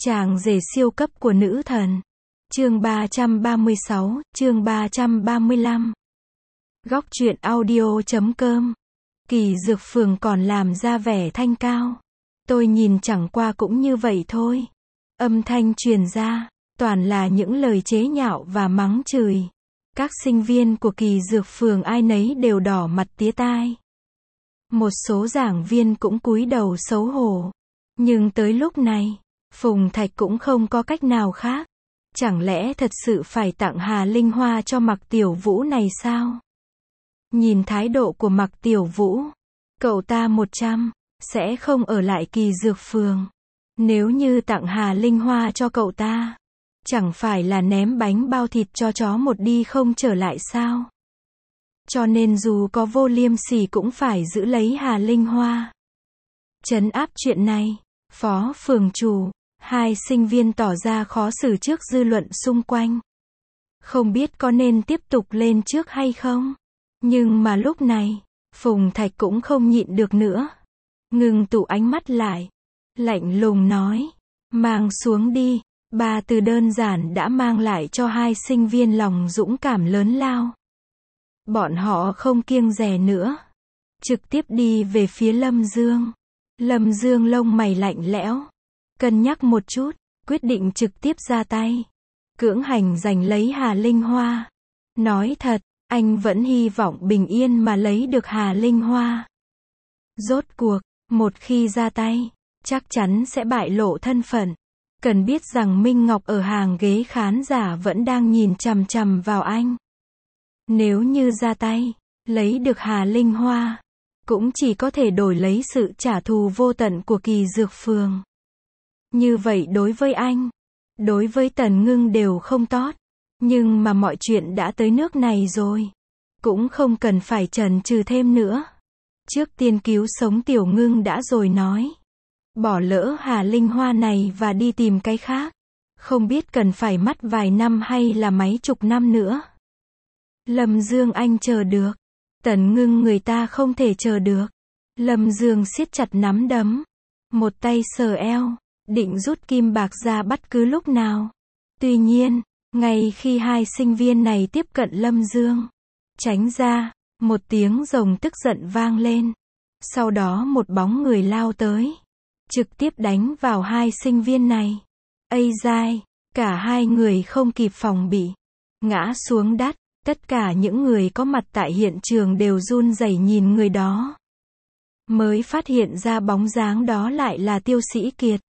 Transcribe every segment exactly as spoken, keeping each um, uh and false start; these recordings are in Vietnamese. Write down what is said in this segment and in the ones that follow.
Chàng rể siêu cấp của nữ thần. Chương ba trăm ba mươi sáu, chương ba trăm ba mươi lăm. Góc truyện audio chấm com. Kỳ Dược Phường còn làm ra vẻ thanh cao. Tôi nhìn chẳng qua cũng như vậy thôi. Âm thanh truyền ra, toàn là những lời chế nhạo và mắng chửi. Các sinh viên của Kỳ Dược Phường ai nấy đều đỏ mặt tía tai. Một số giảng viên cũng cúi đầu xấu hổ. Nhưng tới lúc này, Phùng Thạch cũng không có cách nào khác. Chẳng lẽ thật sự phải tặng Hà Linh Hoa cho Mạc Tiểu Vũ này sao? Nhìn thái độ của Mạc Tiểu Vũ, cậu ta một trăm, sẽ không ở lại Kỳ Dược Phường. Nếu như tặng Hà Linh Hoa cho cậu ta, chẳng phải là ném bánh bao thịt cho chó một đi không trở lại sao? Cho nên dù có vô liêm sỉ cũng phải giữ lấy Hà Linh Hoa. Trấn áp chuyện này, Phó phường chủ, hai sinh viên tỏ ra khó xử trước dư luận xung quanh. Không biết có nên tiếp tục lên trước hay không? Nhưng mà lúc này, Phùng Thạch cũng không nhịn được nữa. Ngừng tụ ánh mắt lại. Lạnh lùng nói. Mang xuống đi. Ba từ đơn giản đã mang lại cho hai sinh viên lòng dũng cảm lớn lao. Bọn họ không kiêng dè nữa. Trực tiếp đi về phía Lâm Dương. Lâm Dương lông mày lạnh lẽo. Cân nhắc một chút, quyết định trực tiếp ra tay. Cưỡng hành giành lấy Hà Linh Hoa. Nói thật, anh vẫn hy vọng bình yên mà lấy được Hà Linh Hoa. Rốt cuộc, một khi ra tay, chắc chắn sẽ bại lộ thân phận. Cần biết rằng Minh Ngọc ở hàng ghế khán giả vẫn đang nhìn chằm chằm vào anh. Nếu như ra tay, lấy được Hà Linh Hoa, cũng chỉ có thể đổi lấy sự trả thù vô tận của Kỳ Dược Phường. Như vậy đối với anh, đối với Tần Ngưng đều không tốt. Nhưng mà mọi chuyện đã tới nước này rồi, cũng không cần phải chần chừ thêm nữa. Trước tiên cứu sống Tiểu Ngưng đã rồi nói. Bỏ lỡ Hà Linh Hoa này và đi tìm cái khác. Không biết cần phải mất vài năm hay là mấy chục năm nữa. Lâm Dương anh chờ được. Tần Ngưng người ta không thể chờ được. Lâm Dương siết chặt nắm đấm. Một tay sờ eo, định rút kim bạc ra bất cứ lúc nào. Tuy nhiên, ngay khi hai sinh viên này tiếp cận Lâm Dương, tránh ra, một tiếng rồng tức giận vang lên. Sau đó một bóng người lao tới, trực tiếp đánh vào hai sinh viên này. Ây dai, cả hai người không kịp phòng bị, ngã xuống đất. Tất cả những người có mặt tại hiện trường đều run rẩy nhìn người đó. Mới phát hiện ra bóng dáng đó lại là Tiêu Sĩ Kiệt.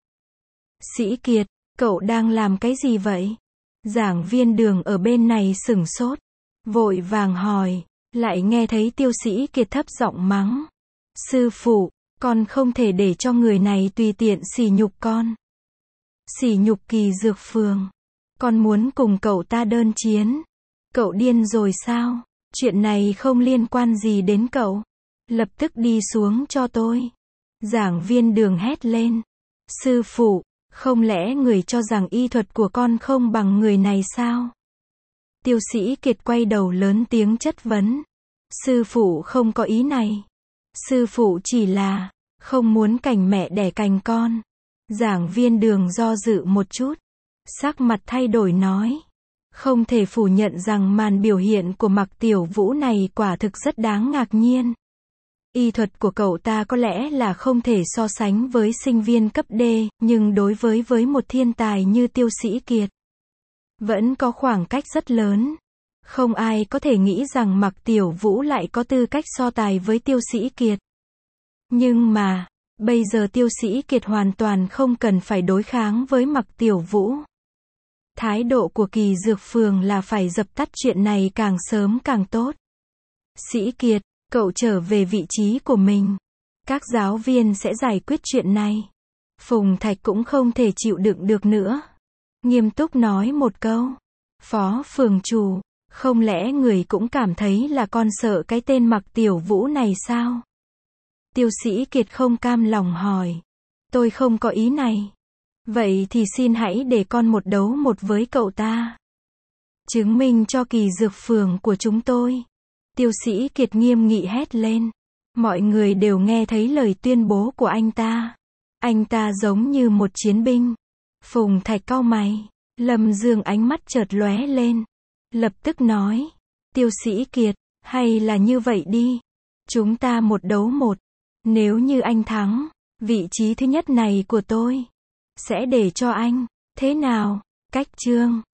Sĩ Kiệt, cậu đang làm cái gì vậy? Giảng viên Đường ở bên này sửng sốt, vội vàng hỏi, lại nghe thấy Tiêu Sĩ Kiệt thấp giọng mắng. Sư phụ, con không thể để cho người này tùy tiện sỉ nhục con. Sỉ nhục Kỳ Dược Phường. Con muốn cùng cậu ta đơn chiến. Cậu điên rồi sao? Chuyện này không liên quan gì đến cậu. Lập tức đi xuống cho tôi. Giảng viên Đường hét lên. Sư phụ, không lẽ người cho rằng y thuật của con không bằng người này sao? Tiêu Sĩ Kiệt quay đầu lớn tiếng chất vấn. Sư phụ không có ý này. Sư phụ chỉ là không muốn cành mẹ đẻ cành con. Giảng viên Đường do dự một chút, sắc mặt thay đổi nói. Không thể phủ nhận rằng màn biểu hiện của Mạc Tiểu Vũ này quả thực rất đáng ngạc nhiên. Y thuật của cậu ta có lẽ là không thể so sánh với sinh viên cấp D, nhưng đối với với một thiên tài như Tiêu Sĩ Kiệt, vẫn có khoảng cách rất lớn. Không ai có thể nghĩ rằng Mạc Tiểu Vũ lại có tư cách so tài với Tiêu Sĩ Kiệt. Nhưng mà, bây giờ Tiêu Sĩ Kiệt hoàn toàn không cần phải đối kháng với Mạc Tiểu Vũ. Thái độ của Kỳ Dược Phường là phải dập tắt chuyện này càng sớm càng tốt. Sĩ Kiệt, cậu trở về vị trí của mình. Các giáo viên sẽ giải quyết chuyện này. Phùng Thạch cũng không thể chịu đựng được nữa. Nghiêm túc nói một câu. Phó phường chủ, không lẽ người cũng cảm thấy là con sợ cái tên Mạc Tiểu Vũ này sao? Tiêu Sĩ Kiệt không cam lòng hỏi. Tôi không có ý này. Vậy thì xin hãy để con một đấu một với cậu ta. Chứng minh cho Kỳ Dược Phường của chúng tôi. Tiêu Sĩ Kiệt nghiêm nghị hét lên. Mọi người đều nghe thấy lời tuyên bố của anh ta. Anh ta giống như một chiến binh. Phùng Thạch cau mày. Lâm Dương ánh mắt chợt lóe lên. Lập tức nói. Tiêu Sĩ Kiệt, hay là như vậy đi. Chúng ta một đấu một. Nếu như anh thắng, vị trí thứ nhất này của tôi sẽ để cho anh. Thế nào? Cách Trương